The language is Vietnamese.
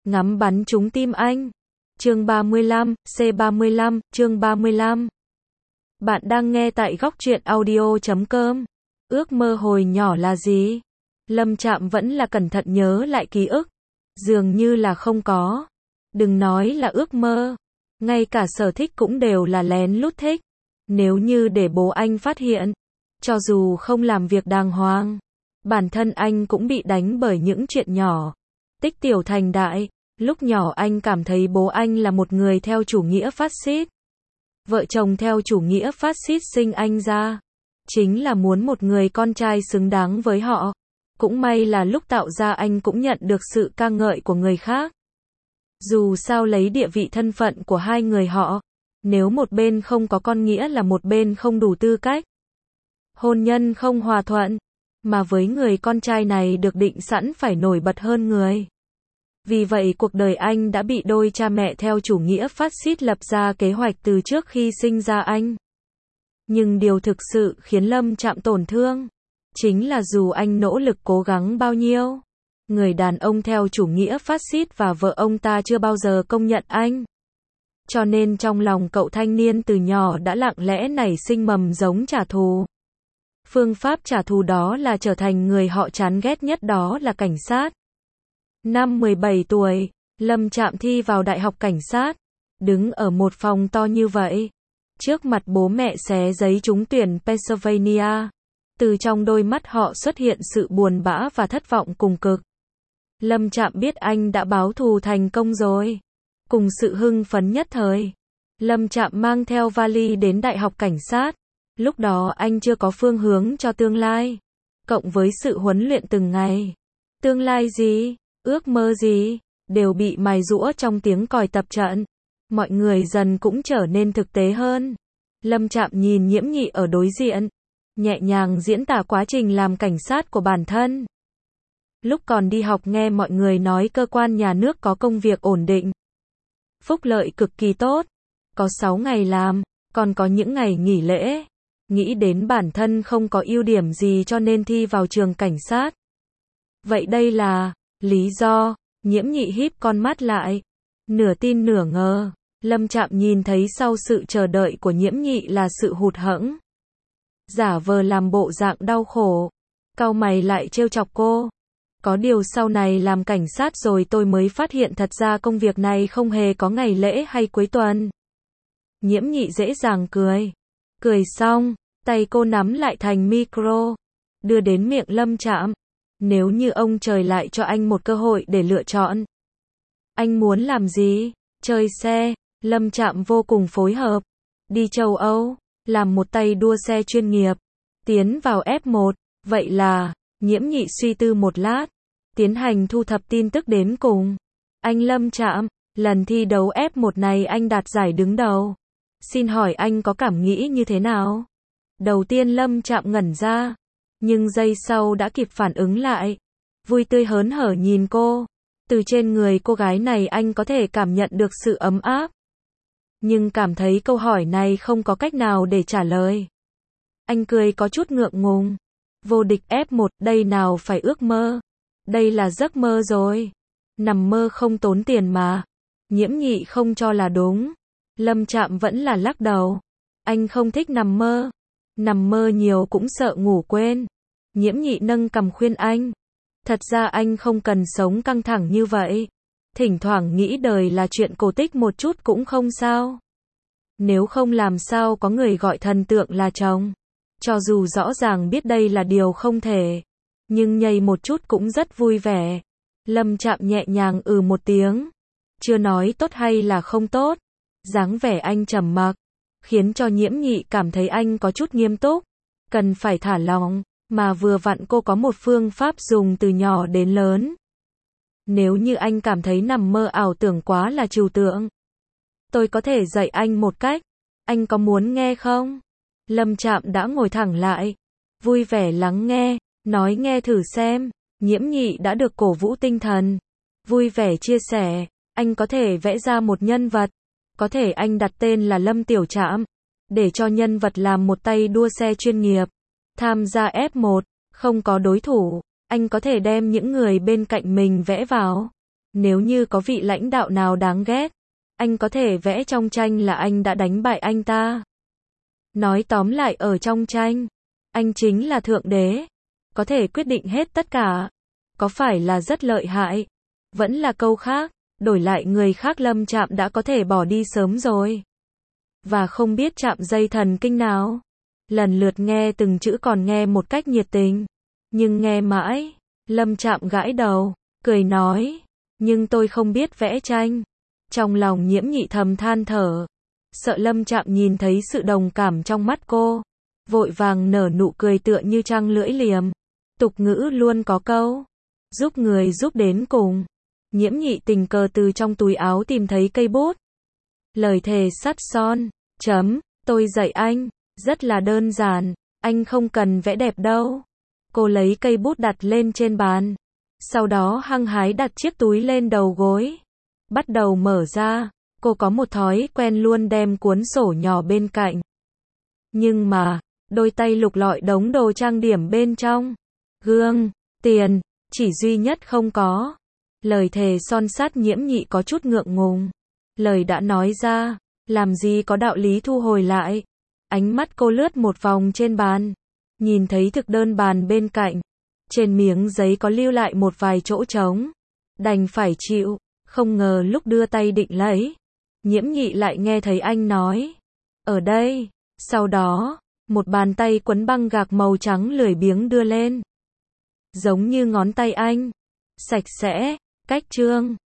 ngắm bắn trúng tim anh. Chương 35, C35, chương 35. Bạn đang nghe tại góc truyện audio.com. Ước mơ hồi nhỏ là gì? Lâm Trạm vẫn là cẩn thận nhớ lại ký ức. Dường như là không có. Đừng nói là ước mơ. Ngay cả sở thích cũng đều là lén lút thích. Nếu như để bố anh phát hiện, cho dù không làm việc đàng hoàng, bản thân anh cũng bị đánh bởi những chuyện nhỏ. Tích tiểu thành đại. Lúc nhỏ anh cảm thấy bố anh là một người theo chủ nghĩa phát xít. Vợ chồng theo chủ nghĩa phát xít sinh anh ra, chính là muốn một người con trai xứng đáng với họ. Cũng may là lúc tạo ra anh cũng nhận được sự ca ngợi của người khác. Dù sao lấy địa vị thân phận của hai người họ, nếu một bên không có con nghĩa là một bên không đủ tư cách. Hôn nhân không hòa thuận, mà với người con trai này được định sẵn phải nổi bật hơn người. Vì vậy cuộc đời anh đã bị đôi cha mẹ theo chủ nghĩa phát xít lập ra kế hoạch từ trước khi sinh ra anh. Nhưng điều thực sự khiến Lâm Trạm tổn thương, chính là dù anh nỗ lực cố gắng bao nhiêu, người đàn ông theo chủ nghĩa phát xít và vợ ông ta chưa bao giờ công nhận anh. Cho nên trong lòng cậu thanh niên từ nhỏ đã lặng lẽ nảy sinh mầm giống trả thù. Phương pháp trả thù đó là trở thành người họ chán ghét nhất, đó là cảnh sát. Năm 17 tuổi, Lâm Trạm thi vào Đại học Cảnh sát, đứng ở một phòng to như vậy. Trước mặt bố mẹ xé giấy trúng tuyển Pennsylvania. Từ trong đôi mắt họ xuất hiện sự buồn bã và thất vọng cùng cực. Lâm Trạm biết anh đã báo thù thành công rồi. Cùng sự hưng phấn nhất thời, Lâm Trạm mang theo vali đến Đại học Cảnh sát. Lúc đó anh chưa có phương hướng cho tương lai. Cộng với sự huấn luyện từng ngày. Tương lai gì? Ước mơ gì? Đều bị mài giũa trong tiếng còi tập trận. Mọi người dần cũng trở nên thực tế hơn. Lâm Trạm nhìn Nhiễm Nhị ở đối diện, nhẹ nhàng diễn tả quá trình làm cảnh sát của bản thân. Lúc còn đi học nghe mọi người nói cơ quan nhà nước có công việc ổn định, phúc lợi cực kỳ tốt, có 6 ngày làm, còn có những ngày nghỉ lễ. Nghĩ đến bản thân không có ưu điểm gì cho nên thi vào trường cảnh sát. Vậy đây là lý do? Nhiễm Nhị híp con mắt lại, nửa tin nửa ngờ. Lâm Trạm nhìn thấy sau sự chờ đợi của Nhiễm Nhị là sự hụt hẫng. Giả vờ làm bộ dạng đau khổ, cau mày lại trêu chọc cô. Có điều sau này làm cảnh sát rồi tôi mới phát hiện thật ra công việc này không hề có ngày lễ hay cuối tuần. Nhiễm Nhị dễ dàng cười. Cười xong, tay cô nắm lại thành micro, đưa đến miệng Lâm Trạm. Nếu như ông trời lại cho anh một cơ hội để lựa chọn, anh muốn làm gì? Chơi xe. Lâm Trạm vô cùng phối hợp. Đi châu Âu, làm một tay đua xe chuyên nghiệp, tiến vào F1. Vậy là, Nhiễm Nhị suy tư một lát, tiến hành thu thập tin tức đến cùng. Anh Lâm Trạm, lần thi đấu F1 này anh đạt giải đứng đầu. Xin hỏi anh có cảm nghĩ như thế nào? Đầu tiên Lâm Trạm ngẩn ra, nhưng giây sau đã kịp phản ứng lại. Vui tươi hớn hở nhìn cô. Từ trên người cô gái này anh có thể cảm nhận được sự ấm áp. Nhưng cảm thấy câu hỏi này không có cách nào để trả lời. Anh cười có chút ngượng ngùng. Vô địch F1, đây nào phải ước mơ. Đây là giấc mơ rồi. Nằm mơ không tốn tiền mà. Nhiễm Nhị không cho là đúng. Lâm Trạm vẫn là lắc đầu. Anh không thích nằm mơ. Nằm mơ nhiều cũng sợ ngủ quên. Nhiễm Nhị nâng cằm khuyên anh. Thật ra anh không cần sống căng thẳng như vậy. Thỉnh thoảng nghĩ đời là chuyện cổ tích một chút cũng không sao. Nếu không làm sao có người gọi thần tượng là chồng. Cho dù rõ ràng biết đây là điều không thể, nhưng nhây một chút cũng rất vui vẻ. Lâm Trạm nhẹ nhàng một tiếng. Chưa nói tốt hay là không tốt. Dáng vẻ anh trầm mặc, khiến cho Nhiễm Nhị cảm thấy anh có chút nghiêm túc. Cần phải thả lỏng, mà vừa vặn cô có một phương pháp dùng từ nhỏ đến lớn. Nếu như anh cảm thấy nằm mơ ảo tưởng quá là trừu tượng, tôi có thể dạy anh một cách. Anh có muốn nghe không? Lâm Trạm đã ngồi thẳng lại, vui vẻ lắng nghe, nói nghe thử xem. Nhiễm Nhị đã được cổ vũ tinh thần, vui vẻ chia sẻ. Anh có thể vẽ ra một nhân vật, có thể anh đặt tên là Lâm Tiểu Trạm, để cho nhân vật làm một tay đua xe chuyên nghiệp, tham gia F1, không có đối thủ. Anh có thể đem những người bên cạnh mình vẽ vào, Nếu như có vị lãnh đạo nào đáng ghét, anh có thể vẽ trong tranh là anh đã đánh bại anh ta. Nói tóm lại ở trong tranh, anh chính là thượng đế, có thể quyết định hết tất cả. Có phải là rất lợi hại? Vẫn là câu khác, đổi lại người khác Lâm Trạm đã có thể bỏ đi sớm rồi. Và không biết chạm dây thần kinh nào. Lần lượt nghe từng chữ còn nghe một cách nhiệt tình. Nhưng nghe mãi, Lâm Trạm gãi đầu, cười nói, nhưng tôi không biết vẽ tranh. Trong lòng Nhiễm Nhị thầm than thở, sợ Lâm Trạm nhìn thấy sự đồng cảm trong mắt cô, vội vàng nở nụ cười tựa như trăng lưỡi liềm. Tục ngữ luôn có câu, giúp người giúp đến cùng. Nhiễm Nhị tình cờ từ trong túi áo tìm thấy cây bút. Lời thề sắt son, tôi dạy anh, rất là đơn giản, anh không cần vẽ đẹp đâu. Cô lấy cây bút đặt lên trên bàn, sau đó hăng hái đặt chiếc túi lên đầu gối. Bắt đầu mở ra, cô có một thói quen luôn đem cuốn sổ nhỏ bên cạnh. Nhưng mà, đôi tay lục lọi đống đồ trang điểm bên trong. Gương, tiền, chỉ duy nhất không có. Lời thề son sắt Nhiễm Nhị có chút ngượng ngùng. Lời đã nói ra, làm gì có đạo lý thu hồi lại. Ánh mắt cô lướt một vòng trên bàn, nhìn thấy thực đơn bàn bên cạnh. Trên miếng giấy có lưu lại một vài chỗ trống. Đành phải chịu, không ngờ lúc đưa tay định lấy, Nhiễm Nhị lại nghe thấy anh nói, ở đây. Sau đó, một bàn tay quấn băng gạc màu trắng lười biếng đưa lên. Giống như ngón tay anh, sạch sẽ, cách trương.